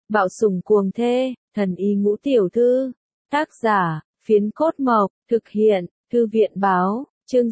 Bạo sủng cuồng thê, thần y ngũ tiểu thư. Tác giả, Phiến Cốt Mộc, thực hiện, Thư viện báo, chương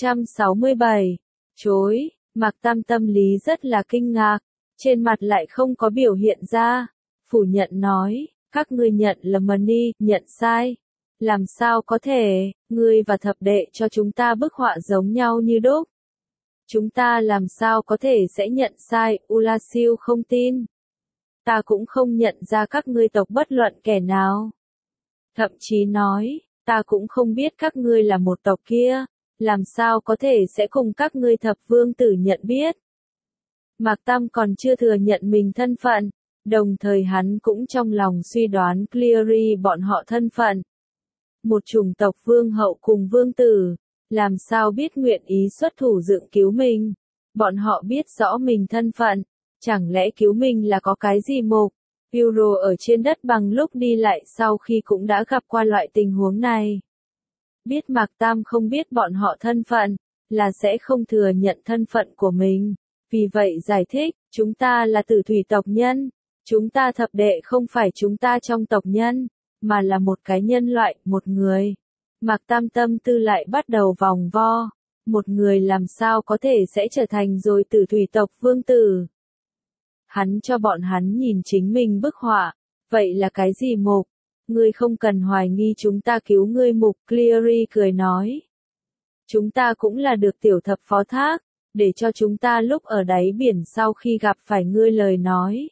667. Chối, Mạc Tam tâm lý rất là kinh ngạc, trên mặt lại không có biểu hiện ra. Phủ nhận nói, các ngươi nhận lầm đi, nhận sai. Làm sao có thể, ngươi và thập đệ cho chúng ta bức họa giống nhau như đúc. Chúng ta làm sao có thể sẽ nhận sai, Ulasiu không tin. Ta cũng không nhận ra các ngươi tộc bất luận kẻ nào. Thậm chí nói, ta cũng không biết các ngươi là một tộc kia, làm sao có thể sẽ cùng các ngươi thập vương tử nhận biết. Mạc Tam còn chưa thừa nhận mình thân phận, đồng thời hắn cũng trong lòng suy đoán Cleary bọn họ thân phận. Một chủng tộc vương hậu cùng vương tử, làm sao biết nguyện ý xuất thủ dựng cứu mình. Bọn họ biết rõ mình thân phận, chẳng lẽ cứu mình là có cái gì mục. Euro ở trên đất bằng lúc đi lại sau khi cũng đã gặp qua loại tình huống này. Biết Mạc Tam không biết bọn họ thân phận, là sẽ không thừa nhận thân phận của mình. Vì vậy giải thích, chúng ta là tử thủy tộc nhân. Chúng ta thập đệ không phải chúng ta trong tộc nhân, mà là một cái nhân loại, một người. Mạc Tam tâm tư lại bắt đầu vòng vo. Một người làm sao có thể sẽ trở thành rồi tử thủy tộc vương tử. Hắn cho bọn hắn nhìn chính mình bức họa. Vậy là cái gì mục? Ngươi không cần hoài nghi chúng ta cứu ngươi mục, Cleary cười nói. Chúng ta cũng là được tiểu thập phó thác, để cho chúng ta lúc ở đáy biển sau khi gặp phải ngươi lời nói.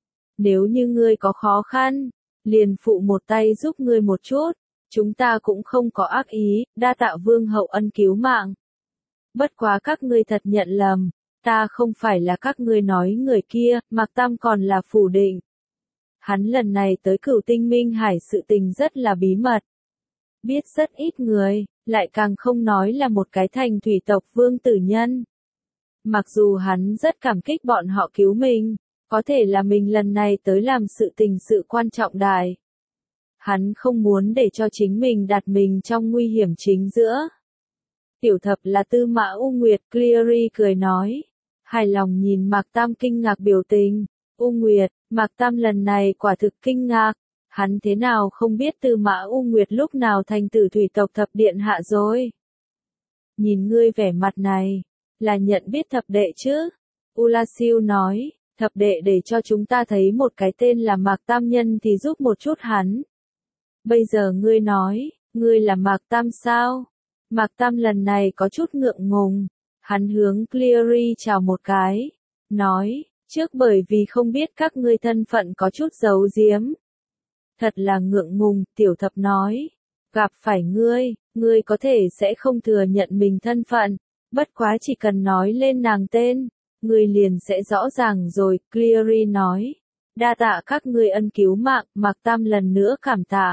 Nếu như ngươi có khó khăn, liền phụ một tay giúp ngươi một chút, chúng ta cũng không có ác ý, đa tạ vương hậu ân cứu mạng. Bất quá các ngươi thật nhận lầm, ta không phải là các ngươi nói người kia, Mạc Tam còn là phủ định. Hắn lần này tới Cửu Tinh Minh Hải sự tình rất là bí mật. Biết rất ít người, lại càng không nói là một cái thành thủy tộc vương tử nhân. Mặc dù hắn rất cảm kích bọn họ cứu mình, có thể là mình lần này tới làm sự tình sự quan trọng đại. Hắn không muốn để cho chính mình đặt mình trong nguy hiểm chính giữa. Tiểu thập là Tư Mã U Nguyệt, Cleary cười nói. Hài lòng nhìn Mạc Tam kinh ngạc biểu tình. U Nguyệt, Mạc Tam lần này quả thực kinh ngạc. Hắn thế nào không biết Tư Mã U Nguyệt lúc nào thành tử thủy tộc thập điện hạ rồi. Nhìn ngươi vẻ mặt này, là nhận biết thập đệ chứ? Ulasiu nói, thập đệ để cho chúng ta thấy một cái tên là Mạc Tam nhân thì giúp một chút hắn. Bây giờ ngươi nói, ngươi là Mạc Tam sao? Mạc Tam lần này có chút ngượng ngùng. Hắn hướng Cleary chào một cái. Nói, trước bởi vì không biết các ngươi thân phận có chút giấu giếm. Thật là ngượng ngùng, tiểu thập nói. Gặp phải ngươi có thể sẽ không thừa nhận mình thân phận. Bất quá chỉ cần nói lên nàng tên, ngươi liền sẽ rõ ràng rồi, Cleary nói. Đa tạ các ngươi ân cứu mạng, Mạc Tam lần nữa cảm tạ.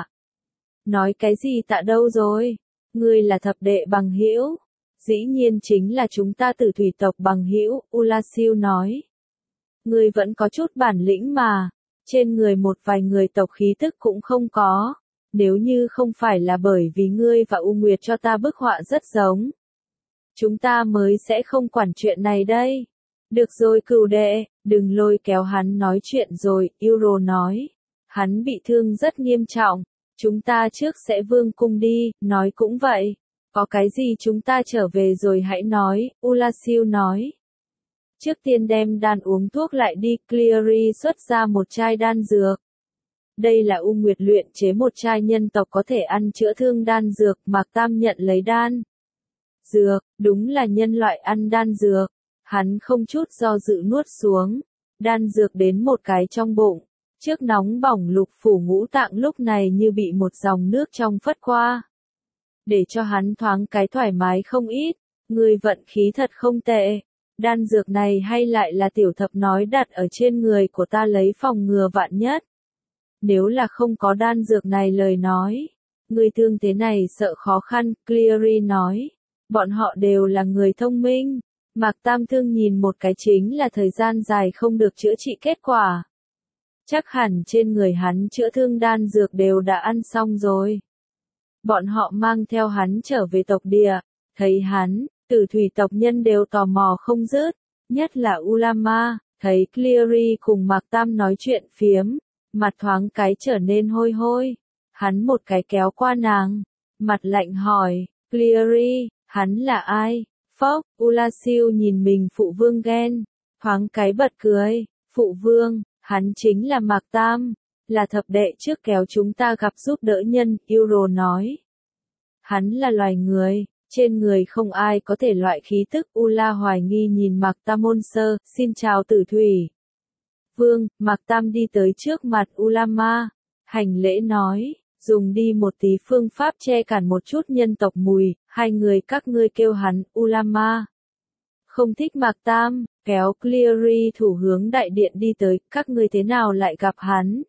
Nói cái gì tạ đâu rồi? Ngươi là thập đệ bằng hữu. Dĩ nhiên chính là chúng ta tử thủy tộc bằng hữu, Ulasiu nói. Ngươi vẫn có chút bản lĩnh mà, trên người một vài người tộc khí tức cũng không có. Nếu như không phải là bởi vì ngươi và U Nguyệt cho ta bức họa rất giống, chúng ta mới sẽ không quản chuyện này đây. Được rồi cửu đệ, đừng lôi kéo hắn nói chuyện rồi, Euro nói. Hắn bị thương rất nghiêm trọng, chúng ta trước sẽ vương cung đi, nói cũng vậy. Có cái gì chúng ta trở về rồi hãy nói, Ulasiu nói. Trước tiên đem đan uống thuốc lại đi, Cleary xuất ra một chai đan dược. Đây là U Nguyệt luyện chế một chai nhân tộc có thể ăn chữa thương đan dược, Mạc Tam nhận lấy đan dược, đúng là nhân loại ăn đan dược. Hắn không chút do dự nuốt xuống. Đan dược đến một cái trong bụng. Trước nóng bỏng lục phủ ngũ tạng lúc này như bị một dòng nước trong phất qua. Để cho hắn thoáng cái thoải mái không ít. Người vận khí thật không tệ. Đan dược này hay lại là tiểu thập nói đặt ở trên người của ta lấy phòng ngừa vạn nhất. Nếu là không có đan dược này lời nói. Người thương thế này sợ khó khăn, Cleary nói. Bọn họ đều là người thông minh. Mạc Tam thương nhìn một cái chính là thời gian dài không được chữa trị kết quả. Chắc hẳn trên người hắn chữa thương đan dược đều đã ăn xong rồi. Bọn họ mang theo hắn trở về tộc địa, thấy hắn, tử thủy tộc nhân đều tò mò không dứt, nhất là Ulama, thấy Cleary cùng Mạc Tam nói chuyện phiếm, mặt thoáng cái trở nên hôi hôi. Hắn một cái kéo qua nàng, mặt lạnh hỏi, Cleary, hắn là ai? Phốc, Ulasiu nhìn mình phụ vương ghen, thoáng cái bật cười, phụ vương, hắn chính là Mạc Tam, là thập đệ trước kéo chúng ta gặp giúp đỡ nhân, Euro nói. Hắn là loài người, trên người không ai có thể loại khí tức. Ula hoài nghi nhìn Mạc Tam ôn sơ, xin chào tử thủy. Vương, Mạc Tam đi tới trước mặt Ulama, hành lễ nói, dùng đi một tí phương pháp che cản một chút nhân tộc mùi, hai người các ngươi kêu hắn, Ulama. Không thích Mạc Tam, kéo Cleary thủ hướng đại điện đi tới, các ngươi thế nào lại gặp hắn?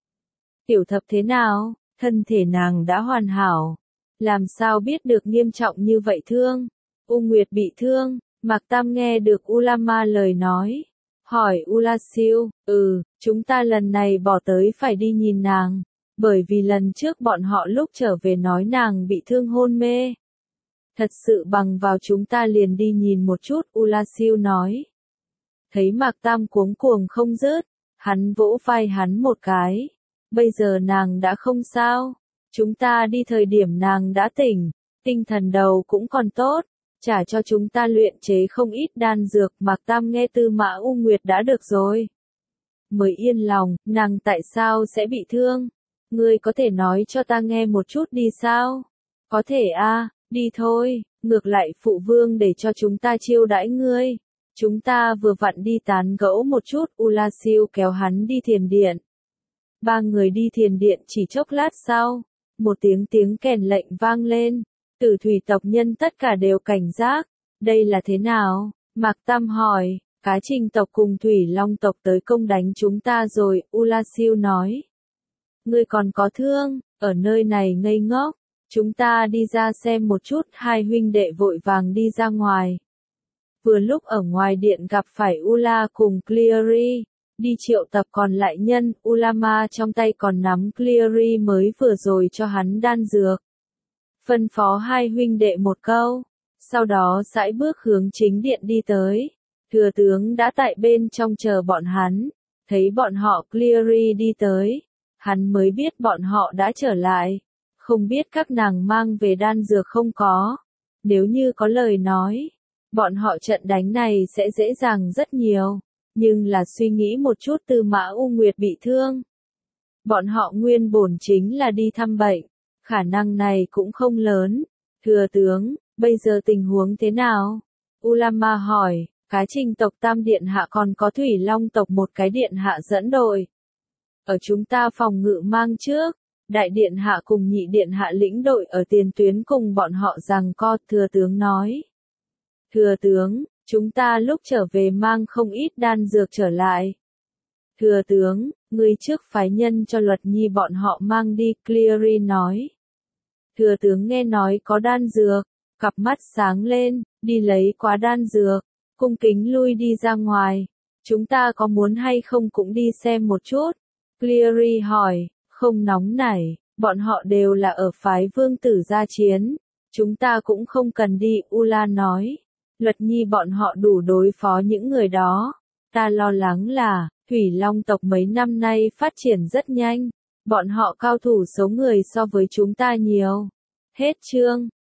Tiểu thập thế nào, thân thể nàng đã hoàn hảo. Làm sao biết được nghiêm trọng như vậy thương? U Nguyệt bị thương, Mạc Tam nghe được Ulama lời nói. Hỏi Ulasiu, chúng ta lần này bỏ tới phải đi nhìn nàng, bởi vì lần trước bọn họ lúc trở về nói nàng bị thương hôn mê. Thật sự bằng vào chúng ta liền đi nhìn một chút, Ulasiu nói. Thấy Mạc Tam cuống cuồng không dứt, hắn vỗ vai hắn một cái. Bây giờ nàng đã không sao. Chúng ta đi thời điểm nàng đã tỉnh, tinh thần đầu cũng còn tốt, trả cho chúng ta luyện chế không ít đan dược. Mạc Tam nghe Tư Mã U Nguyệt đã được rồi. Mới yên lòng, nàng tại sao sẽ bị thương? Ngươi có thể nói cho ta nghe một chút đi sao? Có thể a, đi thôi, ngược lại phụ vương để cho chúng ta chiêu đãi ngươi. Chúng ta vừa vặn đi tán gẫu một chút. Ulasiu kéo hắn đi thiền điện. Ba người đi thiền điện chỉ chốc lát sau. Một tiếng kèn lệnh vang lên, Tử thủy tộc nhân tất cả đều cảnh giác, đây là thế nào? Mạc Tam hỏi, Cá Trình tộc cùng Thủy Long tộc tới công đánh chúng ta rồi, Ulasiu nói. Ngươi còn có thương, ở nơi này ngây ngốc, chúng ta đi ra xem một chút. Hai huynh đệ vội vàng đi ra ngoài. Vừa lúc ở ngoài điện gặp phải Ula cùng Cleary. Đi triệu tập còn lại nhân, Ulama trong tay còn nắm Cleary mới vừa rồi cho hắn đan dược. Phân phó hai huynh đệ một câu, sau đó sải bước hướng chính điện đi tới. Thừa tướng đã tại bên trong chờ bọn hắn, thấy bọn họ Cleary đi tới, hắn mới biết bọn họ đã trở lại. Không biết các nàng mang về đan dược không có, nếu như có lời nói, bọn họ trận đánh này sẽ dễ dàng rất nhiều. Nhưng là suy nghĩ một chút, Tư Mã U Nguyệt bị thương. Bọn họ nguyên bổn chính là đi thăm bệnh, khả năng này cũng không lớn. Thừa tướng, bây giờ tình huống thế nào? Ulama hỏi, Cá Trình tộc Tam Điện Hạ còn có Thủy Long tộc một cái Điện Hạ dẫn đội. Ở chúng ta phòng ngự mang trước, Đại Điện Hạ cùng Nhị Điện Hạ lĩnh đội ở tiền tuyến cùng bọn họ giằng co. Thừa tướng nói. Thừa tướng, chúng ta lúc trở về mang không ít đan dược trở lại. Thừa tướng, ngươi trước phái nhân cho Luật Nhi bọn họ mang đi, Cleary nói. Thừa tướng nghe nói có đan dược, cặp mắt sáng lên, đi lấy quá đan dược, cung kính lui đi ra ngoài. Chúng ta có muốn hay không cũng đi xem một chút? Cleary hỏi, không nóng nảy, bọn họ đều là ở phái vương tử gia chiến. Chúng ta cũng không cần đi, Ula nói. Luật Nhi bọn họ đủ đối phó những người đó. Ta lo lắng là, Thủy Long tộc mấy năm nay phát triển rất nhanh. Bọn họ cao thủ số người so với chúng ta nhiều. Hết chương.